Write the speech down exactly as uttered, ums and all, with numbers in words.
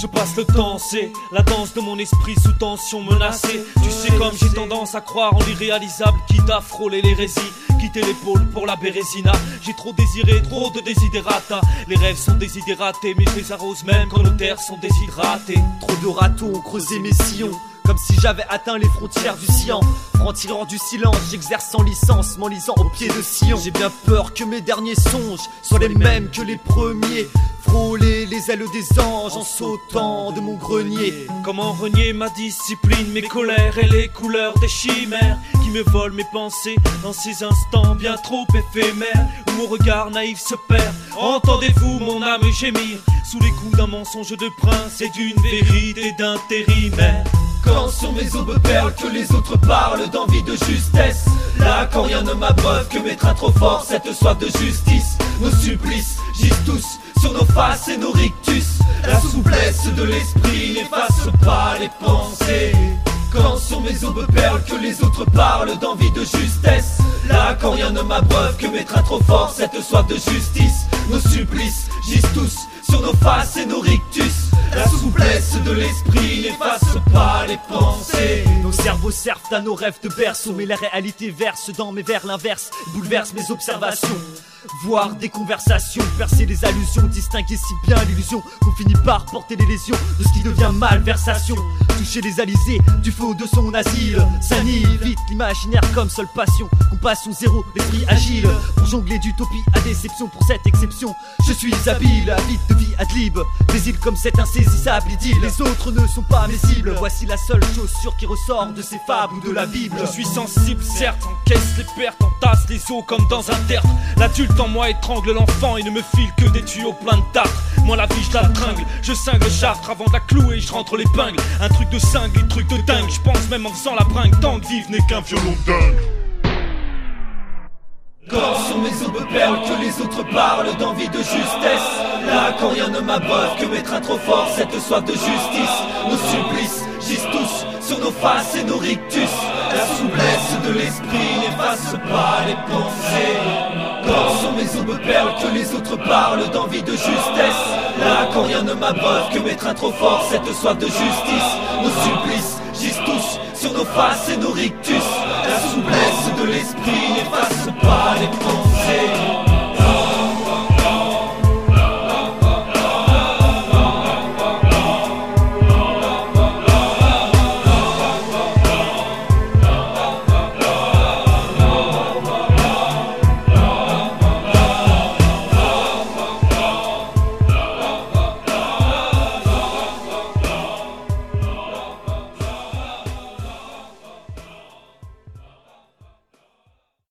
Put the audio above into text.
Je passe le temps, c'est la danse de mon esprit sous tension menacée. Tu sais comme j'ai tendance à croire en l'irréalisable, quitte à frôler l'hérésie, quitter l'épaule pour la bérésina. J'ai trop désiré, trop de désidérata. Les rêves sont désidératés, mais je les arrose même quand nos terres sont déshydratés. Trop de râteaux ont creusé mes sillons, comme si j'avais atteint les frontières du cyan. En tirant du silence, j'exerce sans licence, m'enlisant au pied de Sion. J'ai bien peur que mes derniers songes soient les mêmes que les premiers. Frôler les ailes des anges en sautant de mon grenier. Comment renier ma discipline, mes colères et les couleurs des chimères qui me volent mes pensées dans ces instants bien trop éphémères où mon regard naïf se perd. Entendez-vous mon âme gémir sous les coups d'un mensonge de prince et d'une vérité d'intérimaire? Quand sur mes aubes perles que les autres parlent d'envie de justesse, là quand rien ne m'abreuve que mes trains trop forts, cette soif de justice. Nos supplices gisent tous sur nos faces et nos rictus. La souplesse de l'esprit n'efface pas les pensées. Quand sur mes aubes perles que les autres parlent d'envie de justesse, là quand rien ne m'abreuve que mes trains trop forts, cette soif de justice. Nos supplices gisent tous sur nos faces et nos rictus. La souplesse de l'esprit n'efface pas les pensées. Nos cerveaux servent à nos rêves de berceau, mais la réalité verse dans mes vers l'inverse, bouleverse mes observations. Voir des conversations, percer les allusions, distinguer si bien l'illusion qu'on finit par porter les lésions de ce qui devient malversation. Toucher les alizés du feu de son asile, s'annihile vite l'imaginaire comme seule passion. Compassion zéro, l'esprit agile pour jongler d'utopie à déception. Pour cette exception, je suis habile à vite de vie adlib, des îles comme cette insaisissable idylle. Les autres ne sont pas mes cibles, voici la seule chose sûre qui ressort de ces fables ou de la Bible. Je suis sensible certes, encaisse les pertes, entasse les os comme dans un tertre. L'adulte en moi étrangle l'enfant et ne me file que des tuyaux pleins de tartre. Moi la vie je la tringle, je cingle Chartres avant de la clouer, je rentre l'épingle. Un truc de cingle, des trucs de dingue, je pense même en faisant la bringue. Tant que vivre n'est qu'un violon dingue. Quand sur mes aubes perles que les autres parlent d'envie de justesse, là quand rien ne m'abreuve que mes trains trop forts, cette soif de justice. Nos supplices gisent tous sur nos faces et nos rictus. La souplesse de l'esprit n'efface pas les pensées. Quand sur mes aubes perles que les autres parlent d'envie de justesse, là quand rien ne m'abreuve que mes trains trop forts, cette soif de justice. Nos supplices gisent tous sur nos faces et nos rictus. La souplesse de l'esprit n'efface pas les pensées.